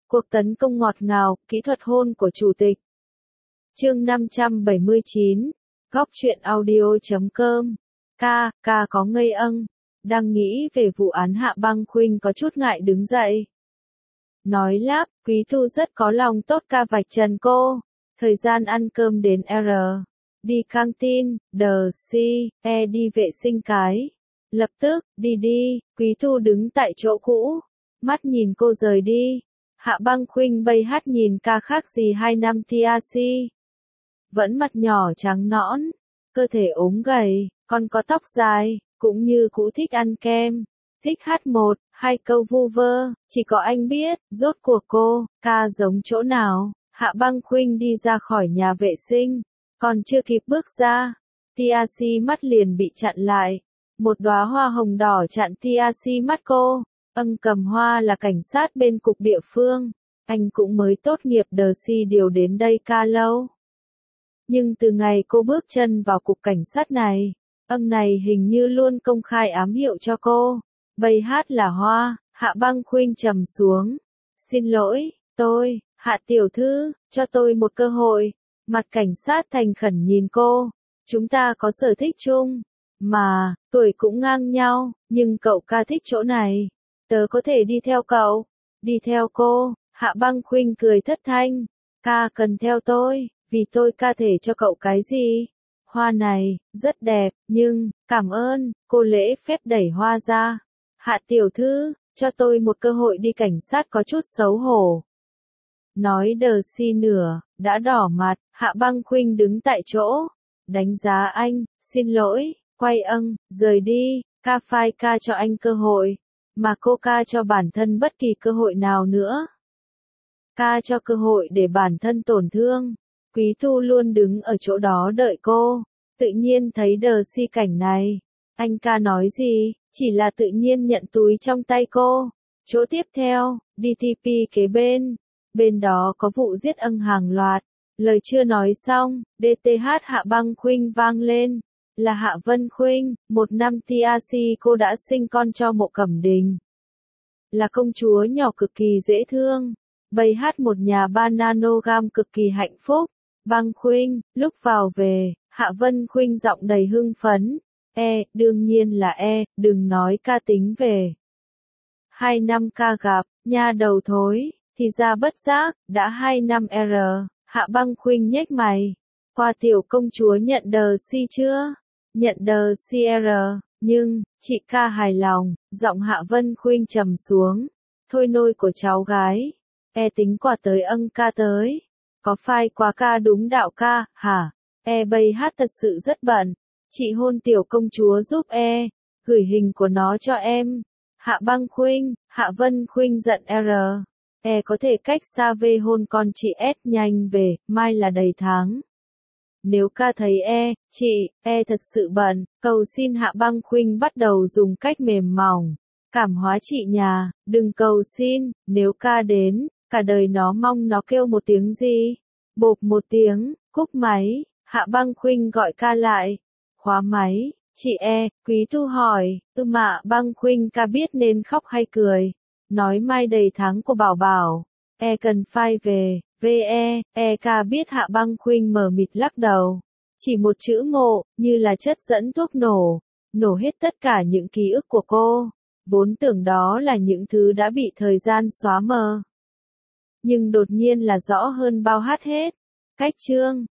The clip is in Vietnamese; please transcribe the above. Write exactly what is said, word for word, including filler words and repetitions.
Cuộc tấn công ngọt ngào, kỹ thuật hôn của chủ tịch. Chương năm trăm bảy mươi chín, góc truyện audio chấm com. Ca, ca có ngây âng. Đang nghĩ về vụ án Hạ Băng Khuynh có chút ngại đứng dậy. Nói lắp, Quý Thu rất có lòng tốt ca vạch trần cô. Thời gian ăn cơm đến R. Đi căng tin, đờ si, e đi vệ sinh cái. Lập tức, đi đi, Quý Thu đứng tại chỗ cũ. Mắt nhìn cô rời đi. Hạ Băng Khuynh bay hát nhìn ca khác gì hai năm tê a xê. Vẫn mặt nhỏ trắng nõn, cơ thể ốm gầy, còn có tóc dài, cũng như cũ thích ăn kem, thích hát một, hai câu vu vơ, chỉ có anh biết, rốt cuộc cô, ca giống chỗ nào. Hạ Băng Khuynh đi ra khỏi nhà vệ sinh, còn chưa kịp bước ra, tê a xê mắt liền bị chặn lại. Một đóa hoa hồng đỏ chặn tê a xê mắt cô. Ân cầm hoa là cảnh sát bên cục địa phương, anh cũng mới tốt nghiệp đờ si điều đến đây ca lâu. Nhưng từ ngày cô bước chân vào cục cảnh sát này, ân này hình như luôn công khai ám hiệu cho cô. Bầy hát là hoa, Hạ Băng Khuynh trầm xuống. Xin lỗi, tôi, Hạ tiểu thư, cho tôi một cơ hội. Mặt cảnh sát thành khẩn nhìn cô. Chúng ta có sở thích chung, mà, tuổi cũng ngang nhau, nhưng cậu ca thích chỗ này. Tớ có thể đi theo cậu, đi theo cô. Hạ Băng Khuynh cười thất thanh. Ca cần theo tôi, vì tôi ca thể cho cậu cái gì? Hoa này, rất đẹp, nhưng, cảm ơn, cô lễ phép đẩy hoa ra. Hạ tiểu thư, cho tôi một cơ hội đi cảnh sát có chút xấu hổ. Nói đờ si nửa, đã đỏ mặt, Hạ Băng Khuynh đứng tại chỗ. Đánh giá anh, xin lỗi, quay âng, rời đi, ca phai ca cho anh cơ hội. Mà cô ca cho bản thân bất kỳ cơ hội nào nữa. Ca cho cơ hội để bản thân tổn thương. Quý Thu luôn đứng ở chỗ đó đợi cô. Tự nhiên thấy đờ si cảnh này. Anh ca nói gì, chỉ là tự nhiên nhận túi trong tay cô. Chỗ tiếp theo, đê tê pê kế bên. Bên đó có vụ giết ân hàng loạt. Lời chưa nói xong, đê tê hát Hạ Băng Khuynh vang lên. Là Hạ Vân Khuynh, một năm tê a xê cô đã sinh con cho Mộ Cẩm Đình. Là công chúa nhỏ cực kỳ dễ thương. Bầy hát một nhà ba nanogam cực kỳ hạnh phúc. Băng Khuynh, lúc vào về, Hạ Vân Khuynh giọng đầy hưng phấn. E, đương nhiên là e, đừng nói ca tính về. Hai năm ca gặp, nha đầu thối, thì ra bất giác, đã hai năm R. Hạ Băng Khuynh nhếch mày. Qua tiểu công chúa nhận đờ si chưa? Nhận đờ xê rờ, nhưng, chị ca hài lòng, giọng Hạ Vân Khuynh trầm xuống. Thôi nôi của cháu gái. E tính quả tới ân ca tới. Có phai quá ca đúng đạo ca, hả? E bây hát thật sự rất bận. Chị hôn tiểu công chúa giúp e. Gửi hình của nó cho em. Hạ Băng Khuynh, Hạ Vân Khuynh giận R. E có thể cách xa về hôn con chị S nhanh về, mai là đầy tháng. Nếu ca thấy e, chị, e thật sự bận, cầu xin Hạ Băng Khuynh bắt đầu dùng cách mềm mỏng. Cảm hóa chị nhà, đừng cầu xin, nếu ca đến, cả đời nó mong nó kêu một tiếng gì. Bộp một tiếng, cúp máy, Hạ Băng Khuynh gọi ca lại. Khóa máy, chị e, Quý Thu hỏi, ư mà Băng Khuynh ca biết nên khóc hay cười. Nói mai đầy tháng của bảo bảo, e cần phai về. Ve, e ca biết Hạ Băng Khuynh mờ mịt lắc đầu. Chỉ một chữ ngộ, như là chất dẫn thuốc nổ. Nổ hết tất cả những ký ức của cô. Vốn tưởng đó là những thứ đã bị thời gian xóa mờ. Nhưng đột nhiên là rõ hơn bao hát hết. Cách chương,